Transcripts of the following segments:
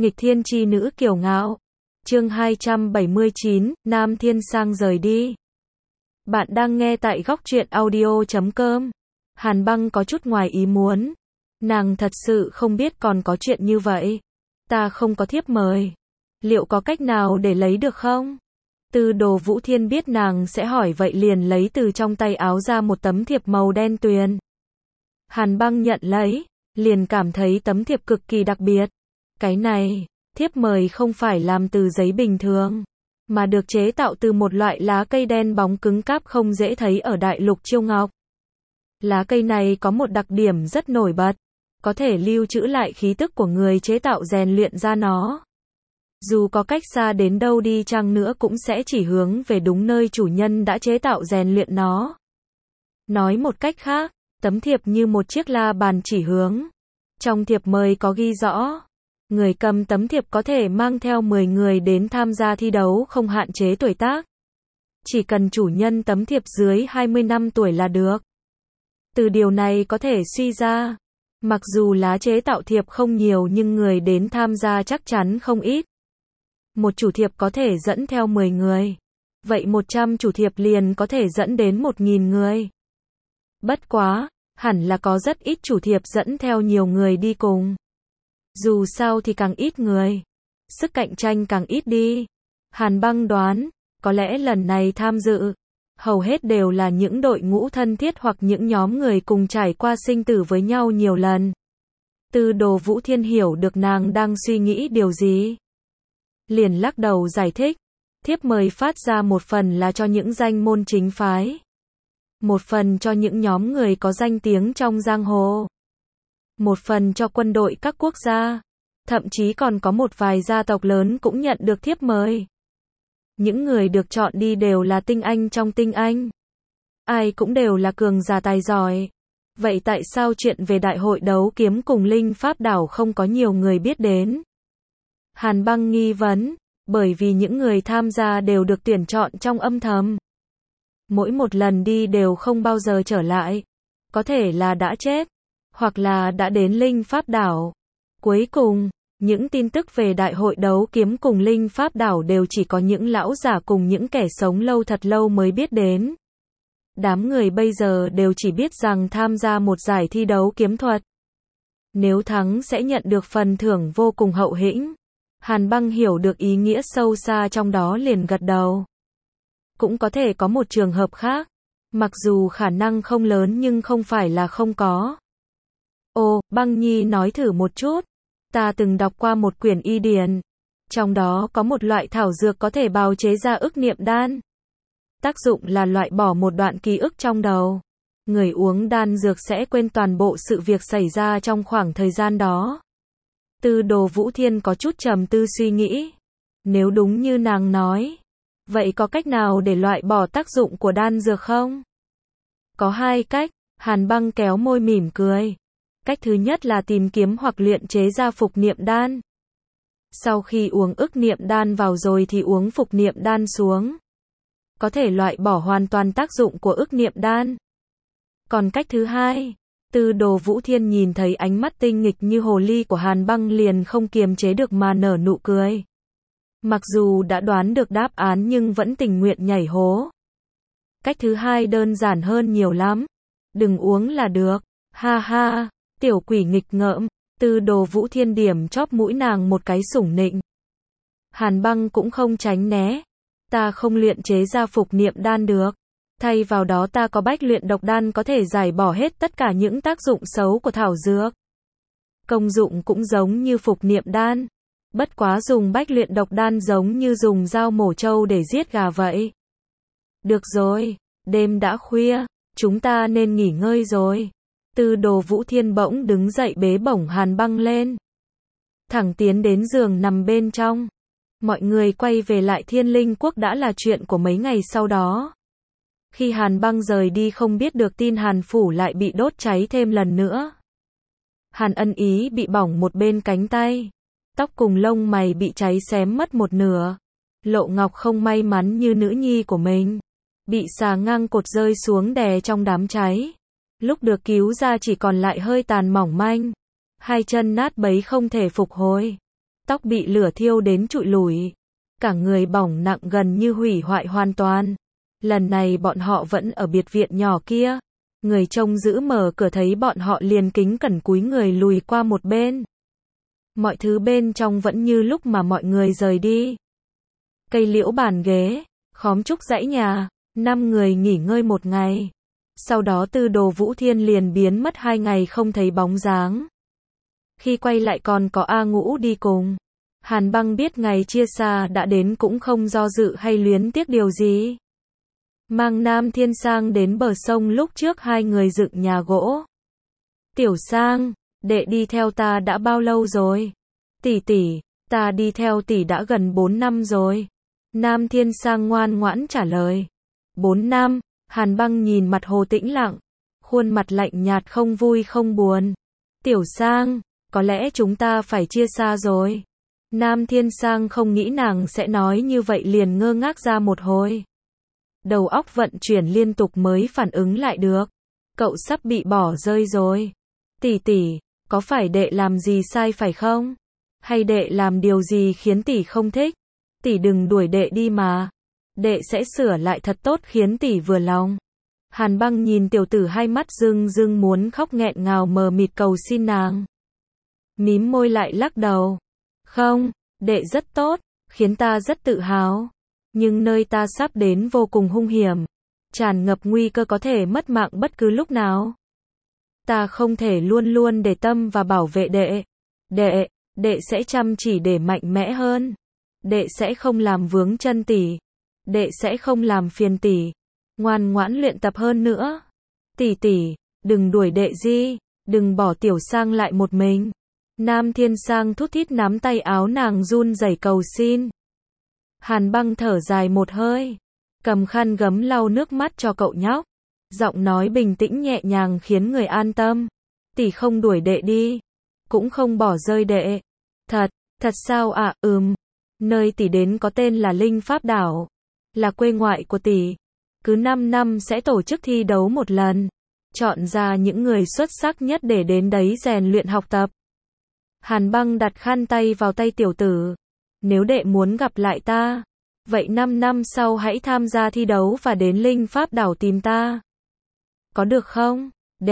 Nghịch thiên chi nữ kiêu ngạo. Chương 279, Nam Thiên Sang rời đi. Bạn đang nghe tại góc truyện audio.com. Hàn Băng có chút ngoài ý muốn. Nàng thật sự không biết còn có chuyện như vậy. Ta không có thiếp mời. Liệu có cách nào để lấy được không? Tư Đồ Vũ Thiên biết nàng sẽ hỏi vậy liền lấy từ trong tay áo ra một tấm thiệp màu đen tuyền. Hàn Băng nhận lấy, liền cảm thấy tấm thiệp cực kỳ đặc biệt. Cái này, thiếp mời không phải làm từ giấy bình thường, mà được chế tạo từ một loại lá cây đen bóng cứng cáp không dễ thấy ở đại lục Chiêu Ngọc. Lá cây này có một đặc điểm rất nổi bật, có thể lưu trữ lại khí tức của người chế tạo rèn luyện ra nó. Dù có cách xa đến đâu đi chăng nữa cũng sẽ chỉ hướng về đúng nơi chủ nhân đã chế tạo rèn luyện nó. Nói một cách khác, tấm thiệp như một chiếc la bàn chỉ hướng. Trong thiệp mời có ghi rõ, người cầm tấm thiệp có thể mang theo 10 người đến tham gia thi đấu không hạn chế tuổi tác. Chỉ cần chủ nhân tấm thiệp dưới 20 năm tuổi là được. Từ điều này có thể suy ra, mặc dù lá chế tạo thiệp không nhiều nhưng người đến tham gia chắc chắn không ít. Một chủ thiệp có thể dẫn theo 10 người. Vậy 100 chủ thiệp liền có thể dẫn đến 1.000 người. Bất quá, hẳn là có rất ít chủ thiệp dẫn theo nhiều người đi cùng. Dù sao thì càng ít người, sức cạnh tranh càng ít đi. Hàn Băng đoán, có lẽ lần này tham dự, hầu hết đều là những đội ngũ thân thiết hoặc những nhóm người cùng trải qua sinh tử với nhau nhiều lần. Tư Đồ Vũ Thiên hiểu được nàng đang suy nghĩ điều gì. Liền lắc đầu giải thích, thiếp mời phát ra một phần là cho những danh môn chính phái. Một phần cho những nhóm người có danh tiếng trong giang hồ. Một phần cho quân đội các quốc gia. Thậm chí còn có một vài gia tộc lớn cũng nhận được thiếp mời. Những người được chọn đi đều là tinh anh trong tinh anh. Ai cũng đều là cường giả tài giỏi. Vậy tại sao chuyện về đại hội đấu kiếm cùng Linh Pháp Đảo không có nhiều người biết đến? Hàn Băng nghi vấn, bởi vì những người tham gia đều được tuyển chọn trong âm thầm. Mỗi một lần đi đều không bao giờ trở lại. Có thể là đã chết, hoặc là đã đến Linh Pháp Đảo. Cuối cùng, những tin tức về đại hội đấu kiếm cùng Linh Pháp Đảo đều chỉ có những lão giả cùng những kẻ sống lâu thật lâu mới biết đến. Đám người bây giờ đều chỉ biết rằng tham gia một giải thi đấu kiếm thuật. Nếu thắng sẽ nhận được phần thưởng vô cùng hậu hĩnh. Hàn Băng hiểu được ý nghĩa sâu xa trong đó liền gật đầu. Cũng có thể có một trường hợp khác, mặc dù khả năng không lớn nhưng không phải là không có. Ồ, Băng Nhi nói thử một chút. Ta từng đọc qua một quyển y điển. Trong đó có một loại thảo dược có thể bào chế ra ức niệm đan. Tác dụng là loại bỏ một đoạn ký ức trong đầu. Người uống đan dược sẽ quên toàn bộ sự việc xảy ra trong khoảng thời gian đó. Tư Đồ Vũ Thiên có chút trầm tư suy nghĩ. Nếu đúng như nàng nói, vậy có cách nào để loại bỏ tác dụng của đan dược không? Có hai cách, Hàn Băng kéo môi mỉm cười. Cách thứ nhất là tìm kiếm hoặc luyện chế ra phục niệm đan. Sau khi uống ức niệm đan vào rồi thì uống phục niệm đan xuống. Có thể loại bỏ hoàn toàn tác dụng của ức niệm đan. Còn cách thứ hai, Tư Đồ Vũ Thiên nhìn thấy ánh mắt tinh nghịch như hồ ly của Hàn Băng liền không kiềm chế được mà nở nụ cười. Mặc dù đã đoán được đáp án nhưng vẫn tình nguyện nhảy hố. Cách thứ hai đơn giản hơn nhiều lắm. Đừng uống là được. Ha ha, tiểu quỷ nghịch ngợm. Tư Đồ Vũ Thiên điểm chóp mũi nàng một cái sủng nịnh. Hàn Băng cũng không tránh né. Ta không luyện chế ra phục niệm đan được. Thay vào đó ta có bách luyện độc đan có thể giải bỏ hết tất cả những tác dụng xấu của thảo dược. Công dụng cũng giống như phục niệm đan. Bất quá dùng bách luyện độc đan giống như dùng dao mổ trâu để giết gà vậy. Được rồi, đêm đã khuya, chúng ta nên nghỉ ngơi rồi. Tư Đồ Vũ Thiên bỗng đứng dậy bế bổng Hàn Băng lên. Thẳng tiến đến giường nằm bên trong. Mọi người quay về lại Thiên Linh Quốc đã là chuyện của mấy ngày sau đó. Khi Hàn Băng rời đi không biết được tin Hàn Phủ lại bị đốt cháy thêm lần nữa. Hàn Ân Ý bị bỏng một bên cánh tay. Tóc cùng lông mày bị cháy xém mất một nửa. Lộ Ngọc không may mắn như nữ nhi của mình. Bị xà ngang cột rơi xuống đè trong đám cháy. Lúc được cứu ra chỉ còn lại hơi tàn mỏng manh. Hai chân nát bấy không thể phục hồi. tóc bị lửa thiêu đến trụi lủi, cả người bỏng nặng gần như hủy hoại hoàn toàn. Lần này bọn họ vẫn ở biệt viện nhỏ kia. Người trông giữ mở cửa thấy bọn họ liền kính cẩn cúi người lùi qua một bên. Mọi thứ bên trong vẫn như lúc mà mọi người rời đi. Cây liễu bàn ghế, khóm trúc dãy nhà, 5 người nghỉ ngơi một ngày. Sau đó Tư Đồ Vũ Thiên liền biến mất 2 ngày không thấy bóng dáng. Khi quay lại còn có A Ngũ đi cùng. Hàn Băng biết ngày chia xa đã đến cũng không do dự hay luyến tiếc điều gì. Mang Nam Thiên Sang đến bờ sông lúc trước 2 người dựng nhà gỗ. Tiểu Sang, đệ đi theo ta đã bao lâu rồi? Tỷ tỷ, ta đi theo tỷ đã gần 4 năm rồi. Nam Thiên Sang ngoan ngoãn trả lời. 4 năm, Hàn Băng nhìn mặt Hồ tĩnh lặng, khuôn mặt lạnh nhạt không vui không buồn. Tiểu Sang, có lẽ chúng ta phải chia xa rồi. Nam Thiên Sang không nghĩ nàng sẽ nói như vậy liền ngơ ngác ra một hồi. Đầu óc vận chuyển liên tục mới phản ứng lại được. Cậu sắp bị bỏ rơi rồi. Tỷ tỷ, có phải đệ làm gì sai phải không? Hay đệ làm điều gì khiến tỷ không thích? Tỷ đừng đuổi đệ đi mà. Đệ sẽ sửa lại thật tốt khiến tỷ vừa lòng. Hàn Băng nhìn tiểu tử hai mắt rưng rưng muốn khóc nghẹn ngào mờ mịt cầu xin nàng. Mím môi lại lắc đầu. Không, đệ rất tốt, khiến ta rất tự hào. Nhưng nơi ta sắp đến vô cùng hung hiểm. Tràn ngập nguy cơ có thể mất mạng bất cứ lúc nào. Ta không thể luôn luôn để tâm và bảo vệ đệ. Đệ sẽ chăm chỉ để mạnh mẽ hơn. Đệ sẽ không làm vướng chân tỷ. Đệ sẽ không làm phiền tỷ. Ngoan ngoãn luyện tập hơn nữa. Tỷ tỷ, đừng đuổi đệ Di, đừng bỏ Tiểu Sang lại một mình. Nam Thiên Sang thút thít nắm tay áo nàng run rẩy cầu xin. Hàn Băng thở dài một hơi, cầm khăn gấm lau nước mắt cho cậu nhóc. Giọng nói bình tĩnh nhẹ nhàng khiến người an tâm. Tỷ không đuổi đệ đi, cũng không bỏ rơi đệ. Thật sao ạ? Nơi tỷ đến có tên là Linh Pháp Đảo, là quê ngoại của tỷ. Cứ 5 năm sẽ tổ chức thi đấu một lần, chọn ra những người xuất sắc nhất để đến đấy rèn luyện học tập. Hàn Băng đặt khăn tay vào tay tiểu tử. Nếu đệ muốn gặp lại ta, vậy 5 năm sau hãy tham gia thi đấu và đến Linh Pháp Đảo tìm ta. Có được không?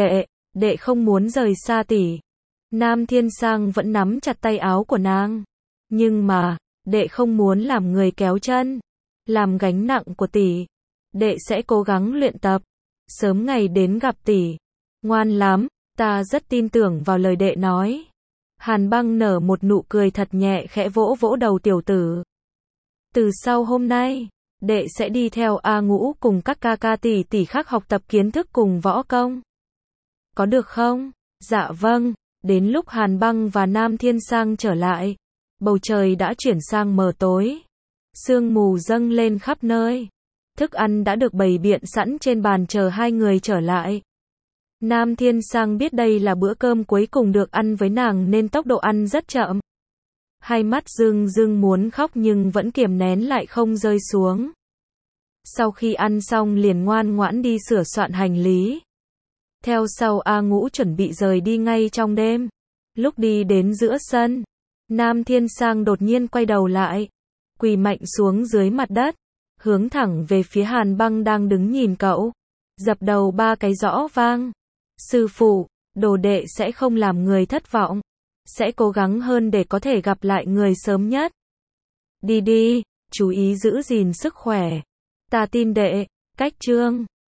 Đệ không muốn rời xa tỷ. Nam Thiên Sang vẫn nắm chặt tay áo của nàng. Nhưng mà, đệ không muốn làm người kéo chân, làm gánh nặng của tỷ. Đệ sẽ cố gắng luyện tập, sớm ngày đến gặp tỷ. Ngoan lắm, ta rất tin tưởng vào lời đệ nói. Hàn Băng nở một nụ cười thật nhẹ khẽ vỗ vỗ đầu tiểu tử. Từ sau hôm nay, đệ sẽ đi theo A Ngũ cùng các ca ca tỷ tỷ khác học tập kiến thức cùng võ công. Có được không? Dạ vâng. Đến lúc Hàn Băng và Nam Thiên Sang trở lại, bầu trời đã chuyển sang mờ tối. Sương mù dâng lên khắp nơi. Thức ăn đã được bày biện sẵn trên bàn chờ hai người trở lại. Nam Thiên Sang biết đây là bữa cơm cuối cùng được ăn với nàng nên tốc độ ăn rất chậm. Hai mắt rưng rưng muốn khóc nhưng vẫn kiềm nén lại không rơi xuống. Sau khi ăn xong liền ngoan ngoãn đi sửa soạn hành lý. Theo sau A Ngũ chuẩn bị rời đi ngay trong đêm. Lúc đi đến giữa sân, Nam Thiên Sang đột nhiên quay đầu lại, quỳ mạnh xuống dưới mặt đất, hướng thẳng về phía Hàn Băng đang đứng nhìn cậu, dập đầu 3 cái rõ vang. Sư phụ, đồ đệ sẽ không làm người thất vọng, sẽ cố gắng hơn để có thể gặp lại người sớm nhất. Đi đi, chú ý giữ gìn sức khỏe. Ta tin đệ. Cách chương